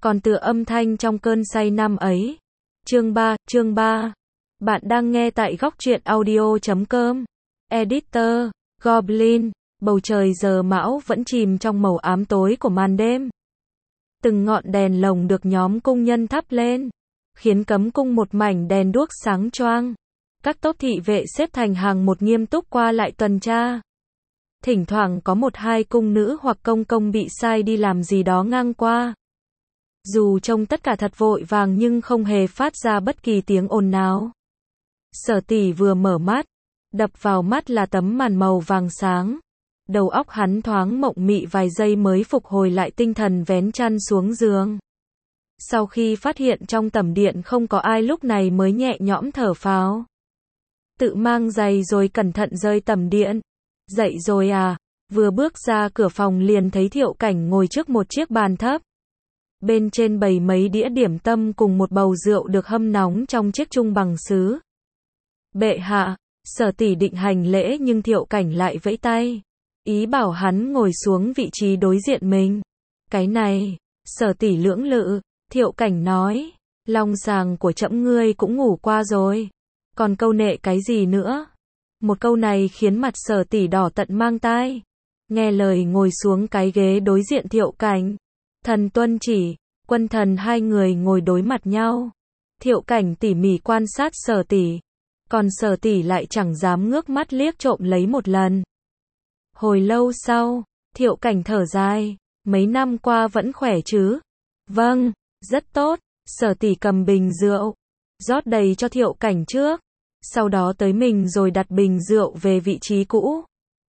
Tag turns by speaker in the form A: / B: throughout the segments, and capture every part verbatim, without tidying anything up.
A: còn tựa âm thanh trong cơn say năm ấy. Chương ba, chương ba. Bạn đang nghe tại góc truyện audio chấm com. Editor, Goblin, bầu trời giờ mão vẫn chìm trong màu ám tối của màn đêm. Từng ngọn đèn lồng được nhóm cung nhân thắp lên, khiến cấm cung một mảnh đèn đuốc sáng choang. Các tốp thị vệ xếp thành hàng một nghiêm túc qua lại tuần tra. Thỉnh thoảng có một hai cung nữ hoặc công công bị sai đi làm gì đó ngang qua. Dù trông tất cả thật vội vàng nhưng không hề phát ra bất kỳ tiếng ồn nào. Sở Tỷ vừa mở mắt, đập vào mắt là tấm màn màu vàng sáng. Đầu óc hắn thoáng mộng mị vài giây mới phục hồi lại tinh thần vén chăn xuống giường. Sau khi phát hiện trong tẩm điện không có ai lúc này mới nhẹ nhõm thở phào. Tự mang giày rồi cẩn thận rời tẩm điện. Dậy rồi à? Vừa bước ra cửa phòng liền thấy Thiệu Cảnh ngồi trước một chiếc bàn thấp. Bên trên bày mấy đĩa điểm tâm cùng một bầu rượu được hâm nóng trong chiếc chung bằng sứ. Bệ hạ, Sở Tỷ định hành lễ nhưng Thiệu Cảnh lại vẫy tay, ý bảo hắn ngồi xuống vị trí đối diện mình. Cái này, Sở Tỷ lưỡng lự, Thiệu Cảnh nói, long sàng của trẫm ngươi cũng ngủ qua rồi, còn câu nệ cái gì nữa? Một câu này khiến mặt Sở Tỷ đỏ tận mang tai. Nghe lời ngồi xuống cái ghế đối diện Thiệu Cảnh. Thần tuân chỉ, quân thần hai người ngồi đối mặt nhau. Thiệu Cảnh tỉ mỉ quan sát Sở Tỷ, còn Sở Tỷ lại chẳng dám ngước mắt liếc trộm lấy một lần. Hồi lâu sau, Thiệu Cảnh thở dài, mấy năm qua vẫn khỏe chứ? Vâng, rất tốt. Sở Tỷ cầm bình rượu, rót đầy cho Thiệu Cảnh trước, sau đó tới mình rồi đặt bình rượu về vị trí cũ.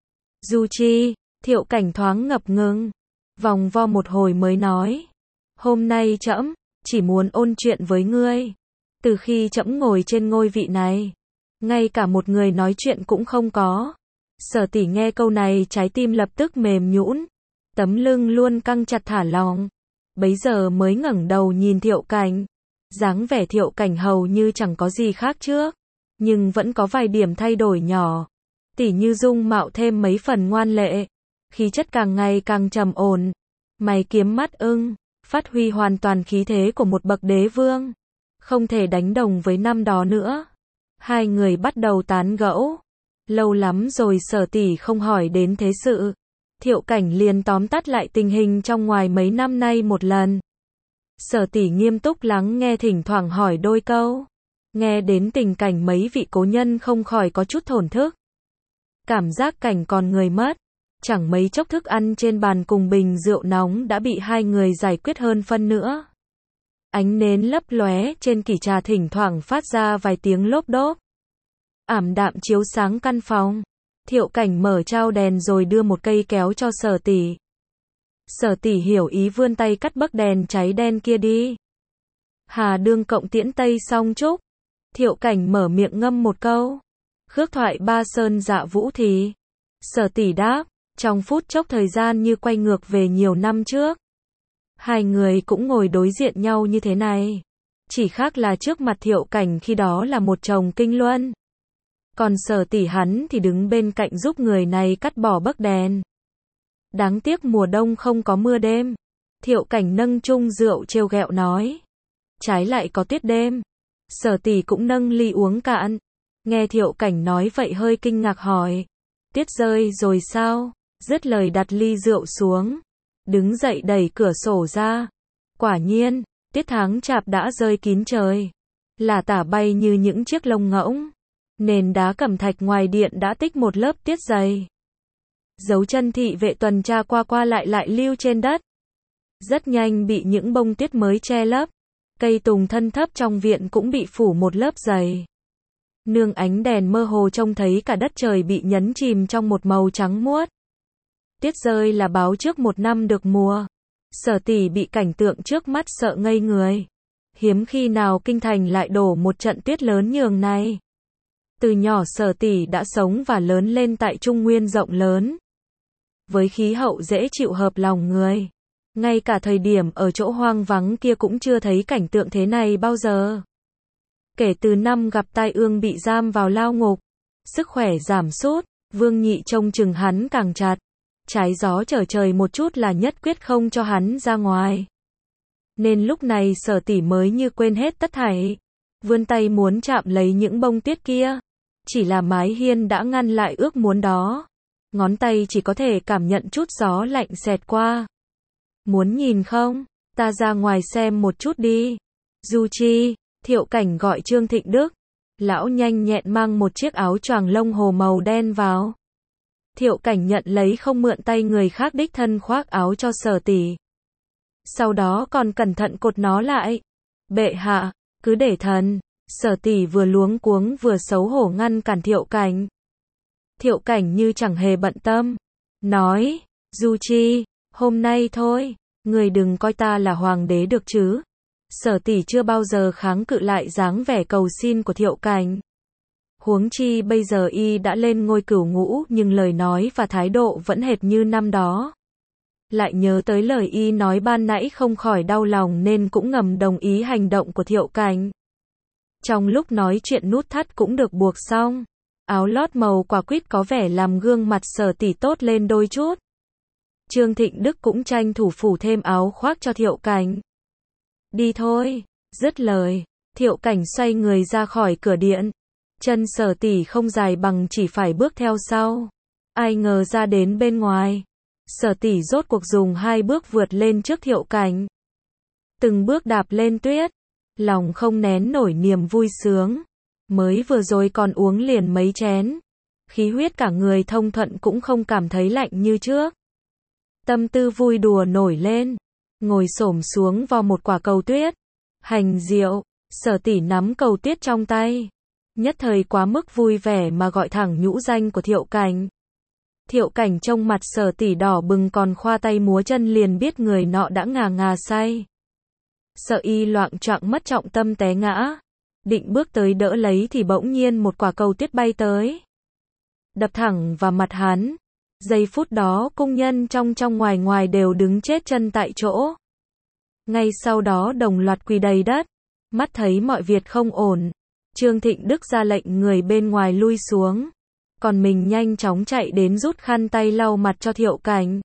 A: Du Chi, Thiệu Cảnh thoáng ngập ngừng, vòng vo một hồi mới nói, hôm nay trẫm chỉ muốn ôn chuyện với ngươi. Từ khi trẫm ngồi trên ngôi vị này, ngay cả một người nói chuyện cũng không có. Sở Tỷ nghe câu này trái tim lập tức mềm nhũn, tấm lưng luôn căng chặt thả lỏng. Bấy giờ mới ngẩng đầu nhìn Thiệu Cảnh. Dáng vẻ Thiệu Cảnh hầu như chẳng có gì khác trước, nhưng vẫn có vài điểm thay đổi nhỏ. Tỉ như dung mạo thêm mấy phần ngoan lệ, khí chất càng ngày càng trầm ổn, mày kiếm mắt ưng, phát huy hoàn toàn khí thế của một bậc đế vương. Không thể đánh đồng với năm đó nữa. Hai người bắt đầu tán gẫu. Lâu lắm rồi Sở Tỷ không hỏi đến thế sự. Thiệu Cảnh liền tóm tắt lại tình hình trong ngoài mấy năm nay một lần. Sở Tỷ nghiêm túc lắng nghe, thỉnh thoảng hỏi đôi câu. Nghe đến tình cảnh mấy vị cố nhân không khỏi có chút thổn thức. Cảm giác cảnh còn người mất. Chẳng mấy chốc thức ăn trên bàn cùng bình rượu nóng đã bị hai người giải quyết hơn phân nữa. Ánh nến lấp lóe trên kỷ trà thỉnh thoảng phát ra vài tiếng lốp đốp. Ảm đạm chiếu sáng căn phòng. Thiệu Cảnh mở trao đèn rồi đưa một cây kéo cho Sở Tỷ. Sở Tỷ hiểu ý vươn tay cắt bấc đèn cháy đen kia đi. Hà đương cộng tiễn tây song trúc. Thiệu Cảnh mở miệng ngâm một câu. Khước thoại ba sơn dạ vũ thì. Sở Tỷ đáp, trong phút chốc thời gian như quay ngược về nhiều năm trước. Hai người cũng ngồi đối diện nhau như thế này. Chỉ khác là trước mặt Thiệu Cảnh khi đó là một chồng kinh luân. Còn Sở Tỷ hắn thì đứng bên cạnh giúp người này cắt bỏ bấc đèn. Đáng tiếc mùa đông không có mưa đêm. Thiệu Cảnh nâng chung rượu trêu ghẹo nói. Trái lại có tuyết đêm. Sở Tỷ cũng nâng ly uống cạn. Nghe Thiệu Cảnh nói vậy hơi kinh ngạc hỏi. Tuyết rơi rồi sao? Dứt lời đặt ly rượu xuống. Đứng dậy đẩy cửa sổ ra. Quả nhiên, tiết tháng chạp đã rơi kín trời. Là tả bay như những chiếc lông ngỗng. Nền đá cẩm thạch ngoài điện đã tích một lớp tiết dày. Dấu chân thị vệ tuần tra qua qua lại lại lưu trên đất. Rất nhanh bị những bông tuyết mới che lấp. Cây tùng thân thấp trong viện cũng bị phủ một lớp dày. Nương ánh đèn mơ hồ trông thấy cả đất trời bị nhấn chìm trong một màu trắng muốt. Tuyết rơi là báo trước một năm được mùa. Sở Tỷ bị cảnh tượng trước mắt sợ ngây người. Hiếm khi nào kinh thành lại đổ một trận tuyết lớn nhường này. Từ nhỏ Sở Tỷ đã sống và lớn lên tại Trung Nguyên rộng lớn. Với khí hậu dễ chịu hợp lòng người. Ngay cả thời điểm ở chỗ hoang vắng kia cũng chưa thấy cảnh tượng thế này bao giờ. Kể từ năm gặp tai ương bị giam vào lao ngục, sức khỏe giảm sút, Vương Nhị trông chừng hắn càng chặt. Trái gió trở trời một chút là nhất quyết không cho hắn ra ngoài. nên lúc này Sở tỷ mới như quên hết tất thảy, vươn tay muốn chạm lấy những bông tuyết kia, chỉ là mái hiên đã ngăn lại ước muốn đó, ngón tay chỉ có thể cảm nhận chút gió lạnh xẹt qua. Muốn nhìn không? Ta ra ngoài xem một chút đi. Du Chi, Thiệu Cảnh gọi Trương Thịnh Đức. Lão nhanh nhẹn mang một chiếc áo choàng lông hồ màu đen vào. Thiệu Cảnh nhận lấy không mượn tay người khác đích thân khoác áo cho Sở tỷ. Sau đó còn cẩn thận cột nó lại. Bệ hạ, cứ để thần. Sở tỷ vừa luống cuống vừa xấu hổ ngăn cản Thiệu Cảnh. Thiệu Cảnh như chẳng hề bận tâm. Nói, Du Chi, hôm nay thôi, người đừng coi ta là hoàng đế được chứ. Sở tỷ chưa bao giờ kháng cự lại dáng vẻ cầu xin của Thiệu Cảnh. Huống chi bây giờ y đã lên ngôi cửu ngũ nhưng lời nói và thái độ vẫn hệt như năm đó. Lại nhớ tới lời y nói ban nãy không khỏi đau lòng nên cũng ngầm đồng ý hành động của Thiệu Cảnh. Trong lúc nói chuyện nút thắt cũng được buộc xong. Áo lót màu quả quýt có vẻ làm gương mặt Sở tỷ tốt lên đôi chút. Trương Thịnh Đức cũng tranh thủ phủ thêm áo khoác cho Thiệu Cảnh. Đi thôi. Dứt lời, Thiệu Cảnh xoay người ra khỏi cửa điện. Chân Sở tỷ không dài bằng chỉ phải bước theo sau. Ai ngờ ra đến bên ngoài. Sở tỷ rốt cuộc dùng hai bước vượt lên trước Thiệu Cảnh. Từng bước đạp lên tuyết. Lòng không nén nổi niềm vui sướng. Mới vừa rồi còn uống liền mấy chén. Khí huyết cả người thông thuận cũng không cảm thấy lạnh như trước. Tâm tư vui đùa nổi lên. Ngồi xổm xuống vào một quả cầu tuyết. Hành diệu, Sở tỷ nắm cầu tuyết trong tay. Nhất thời quá mức vui vẻ mà gọi thẳng nhũ danh của Thiệu Cảnh. Thiệu Cảnh trông mặt Sở tỷ đỏ bừng còn khoa tay múa chân liền biết người nọ đã ngà ngà say. Sợ y loạng choạng mất trọng tâm té ngã. Định bước tới đỡ lấy thì bỗng nhiên một quả cầu tuyết bay tới. Đập thẳng vào mặt hắn. Giây phút đó cung nhân trong trong ngoài ngoài đều đứng chết chân tại chỗ. Ngay sau đó đồng loạt quỳ đầy đất. Mắt thấy mọi việc không ổn. Trương Thịnh Đức ra lệnh người bên ngoài lui xuống. Còn mình nhanh chóng chạy đến rút khăn tay lau mặt cho Thiệu Cảnh.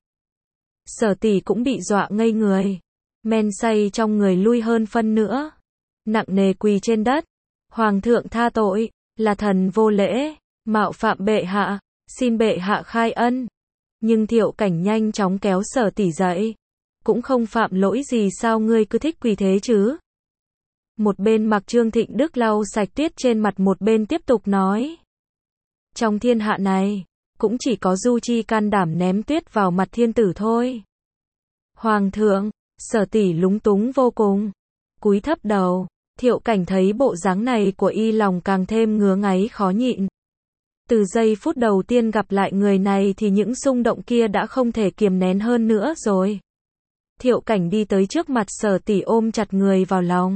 A: Sở tỷ cũng bị dọa ngây người. Men say trong người lui hơn phân nữa. Nặng nề quỳ trên đất. Hoàng thượng tha tội, là thần vô lễ, mạo phạm bệ hạ, xin bệ hạ khai ân. Nhưng Thiệu Cảnh nhanh chóng kéo Sở tỷ dậy. Cũng không phạm lỗi gì sao ngươi cứ thích quỳ thế chứ. Một bên mặc Trương Thịnh Đức lau sạch tuyết trên mặt một bên tiếp tục nói. Trong thiên hạ này, cũng chỉ có Du Chi can đảm ném tuyết vào mặt thiên tử thôi. Hoàng thượng, Sở tỷ lúng túng vô cùng. Cúi thấp đầu. Thiệu Cảnh thấy bộ dáng này của y lòng càng thêm ngứa ngáy khó nhịn. Từ giây phút đầu tiên gặp lại người này thì những xung động kia đã không thể kiềm nén hơn nữa rồi. Thiệu Cảnh đi tới trước mặt Sở tỷ ôm chặt người vào lòng.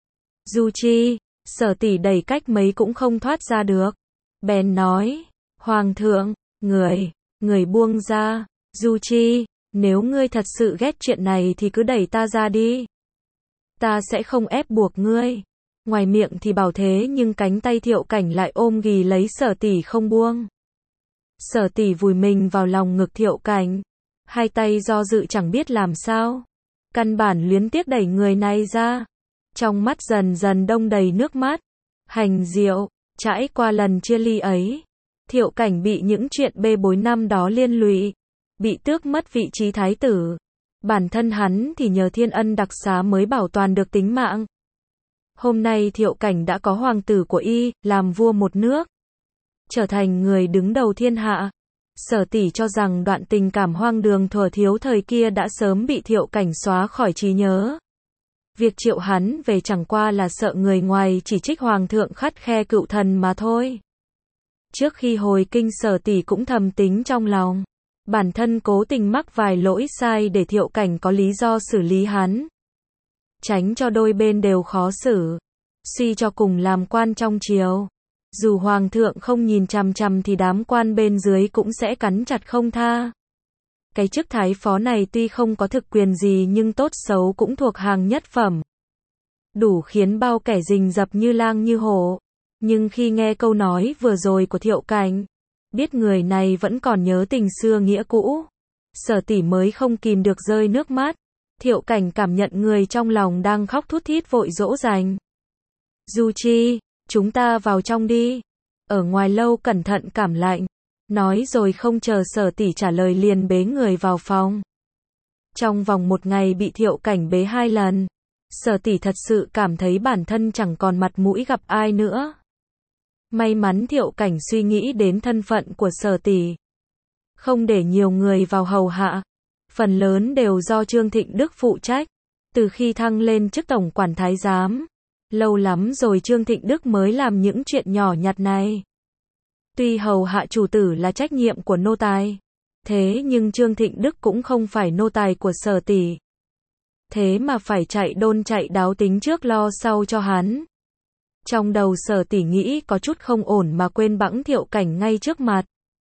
A: Du Chi, Sở tỷ đẩy cách mấy cũng không thoát ra được. Bèn nói, Hoàng thượng, người, người buông ra. Du Chi, nếu ngươi thật sự ghét chuyện này thì cứ đẩy ta ra đi. Ta sẽ không ép buộc ngươi. Ngoài miệng thì bảo thế nhưng cánh tay Thiệu Cảnh lại ôm ghì lấy Sở tỷ không buông. Sở tỷ vùi mình vào lòng ngực Thiệu Cảnh. Hai tay do dự chẳng biết làm sao. Căn bản luyến tiếc đẩy người này ra. Trong mắt dần dần đông đầy nước mắt. Hành diệu, trải qua lần chia ly ấy. Thiệu Cảnh bị những chuyện bê bối năm đó liên lụy. Bị tước mất vị trí thái tử. Bản thân hắn thì nhờ thiên ân đặc xá mới bảo toàn được tính mạng. Hôm nay Thiệu Cảnh đã có hoàng tử của y, làm vua một nước. Trở thành người đứng đầu thiên hạ. Sở tỷ cho rằng đoạn tình cảm hoang đường thuở thiếu thời kia đã sớm bị Thiệu Cảnh xóa khỏi trí nhớ. Việc triệu hắn về chẳng qua là sợ người ngoài chỉ trích hoàng thượng khắt khe cựu thần mà thôi. Trước khi hồi kinh Sở tỷ cũng thầm tính trong lòng. Bản thân cố tình mắc vài lỗi sai để Thiệu Cảnh có lý do xử lý hắn. Tránh cho đôi bên đều khó xử. Suy cho cùng làm quan trong triều. Dù hoàng thượng không nhìn chằm chằm thì đám quan bên dưới cũng sẽ cắn chặt không tha. Cái chức thái phó này tuy không có thực quyền gì nhưng tốt xấu cũng thuộc hàng nhất phẩm. Đủ khiến bao kẻ rình rập như lang như hổ. Nhưng khi nghe câu nói vừa rồi của Thiệu Cảnh, biết người này vẫn còn nhớ tình xưa nghĩa cũ, Sở tỷ mới không kìm được rơi nước mắt. Thiệu Cảnh cảm nhận người trong lòng đang khóc thút thít vội dỗ dành. Du Chi, chúng ta vào trong đi. Ở ngoài lâu cẩn thận cảm lạnh. Nói rồi không chờ Sở tỷ trả lời liền bế người vào phòng. Trong vòng một ngày bị Thiệu Cảnh bế hai lần. Sở tỷ thật sự cảm thấy bản thân chẳng còn mặt mũi gặp ai nữa. May mắn Thiệu Cảnh suy nghĩ đến thân phận của Sở tỷ. Không để nhiều người vào hầu hạ. Phần lớn đều do Trương Thịnh Đức phụ trách. Từ khi thăng lên chức tổng quản thái giám. Lâu lắm rồi Trương Thịnh Đức mới làm những chuyện nhỏ nhặt này. Tuy hầu hạ chủ tử là trách nhiệm của nô tài. Thế nhưng Trương Thịnh Đức cũng không phải nô tài của Sở tỷ. Thế mà phải chạy đôn chạy đáo tính trước lo sau cho hắn. Trong đầu Sở tỷ nghĩ có chút không ổn mà quên bẵng Thiệu Cảnh ngay trước mặt.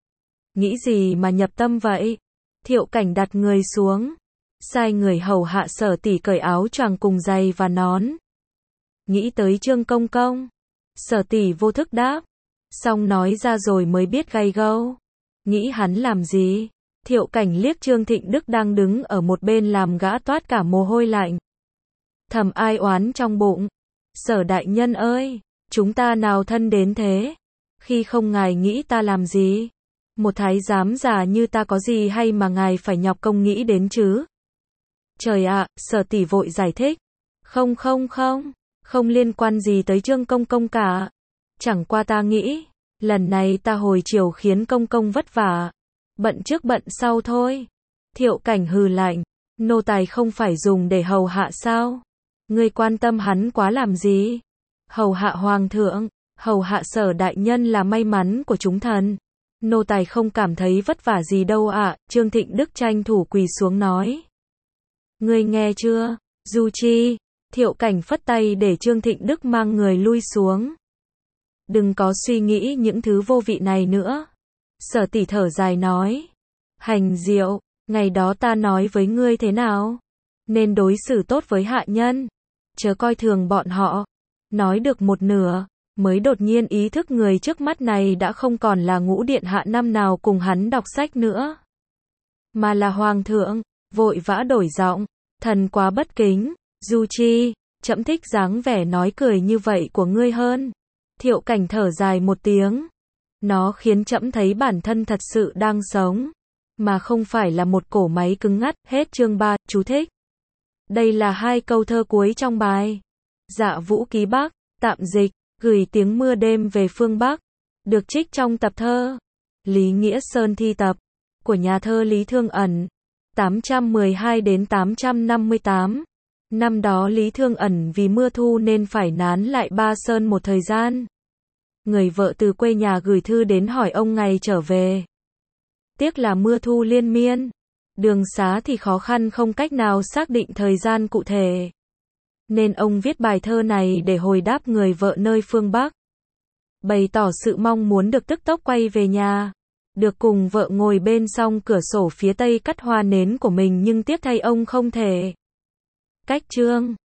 A: Nghĩ gì mà nhập tâm vậy? Thiệu Cảnh đặt người xuống. Sai người hầu hạ Sở tỷ cởi áo choàng cùng giày và nón. Nghĩ tới Trương Công Công. Sở tỷ vô thức đáp. Xong nói ra rồi mới biết gay gâu. Nghĩ hắn làm gì? Thiệu Cảnh liếc Trương Thịnh Đức đang đứng ở một bên làm gã toát cả mồ hôi lạnh. Thầm ai oán trong bụng. Sở đại nhân ơi, chúng ta nào thân đến thế? Khi không ngài nghĩ ta làm gì? Một thái giám già như ta có gì hay mà ngài phải nhọc công nghĩ đến chứ? Trời ạ, Sở tỷ vội giải thích. Không không không, không liên quan gì tới Trương Công Công cả. Chẳng qua ta nghĩ, lần này ta hồi chiều khiến Công Công vất vả. Bận trước bận sau thôi. Thiệu Cảnh hừ lạnh. Nô tài không phải dùng để hầu hạ sao? Ngươi quan tâm hắn quá làm gì? Hầu hạ hoàng thượng, hầu hạ Sở đại nhân là may mắn của chúng thần. Nô tài không cảm thấy vất vả gì đâu ạ. À. Trương Thịnh Đức tranh thủ quỳ xuống nói. Ngươi nghe chưa? Du Chi. Thiệu Cảnh phất tay để Trương Thịnh Đức mang người lui xuống. Đừng có suy nghĩ những thứ vô vị này nữa. Sở tỷ thở dài nói. Hành Diệu, ngày đó ta nói với ngươi thế nào? Nên đối xử tốt với hạ nhân. Chớ coi thường bọn họ. Nói được một nửa, mới đột nhiên ý thức người trước mắt này đã không còn là Ngũ điện hạ năm nào cùng hắn đọc sách nữa. Mà là hoàng thượng, vội vã đổi giọng. Thần quá bất kính, Du Chi, trẫm thích dáng vẻ nói cười như vậy của ngươi hơn. Thiệu Cảnh thở dài một tiếng. Nó khiến trẫm thấy bản thân thật sự đang sống, mà không phải là một cỗ máy cứng ngắt. Hết chương ba, chú thích. Đây là hai câu thơ cuối trong bài Dạ Vũ Ký Bắc, tạm dịch, gửi tiếng mưa đêm về phương Bắc, được trích trong tập thơ Lý Nghĩa Sơn thi tập của nhà thơ Lý Thương Ẩn, tám trăm mười hai đến tám trăm năm mươi tám. Năm đó Lý Thương Ẩn vì mưa thu nên phải nán lại Ba Sơn một thời gian. Người vợ từ quê nhà gửi thư đến hỏi ông ngày trở về. Tiếc là mưa thu liên miên. Đường xá thì khó khăn không cách nào xác định thời gian cụ thể. Nên ông viết bài thơ này để hồi đáp người vợ nơi phương Bắc. Bày tỏ sự mong muốn được tức tốc quay về nhà. Được cùng vợ ngồi bên song cửa sổ phía tây cắt hoa nến của mình nhưng tiếc thay ông không thể. Cách chương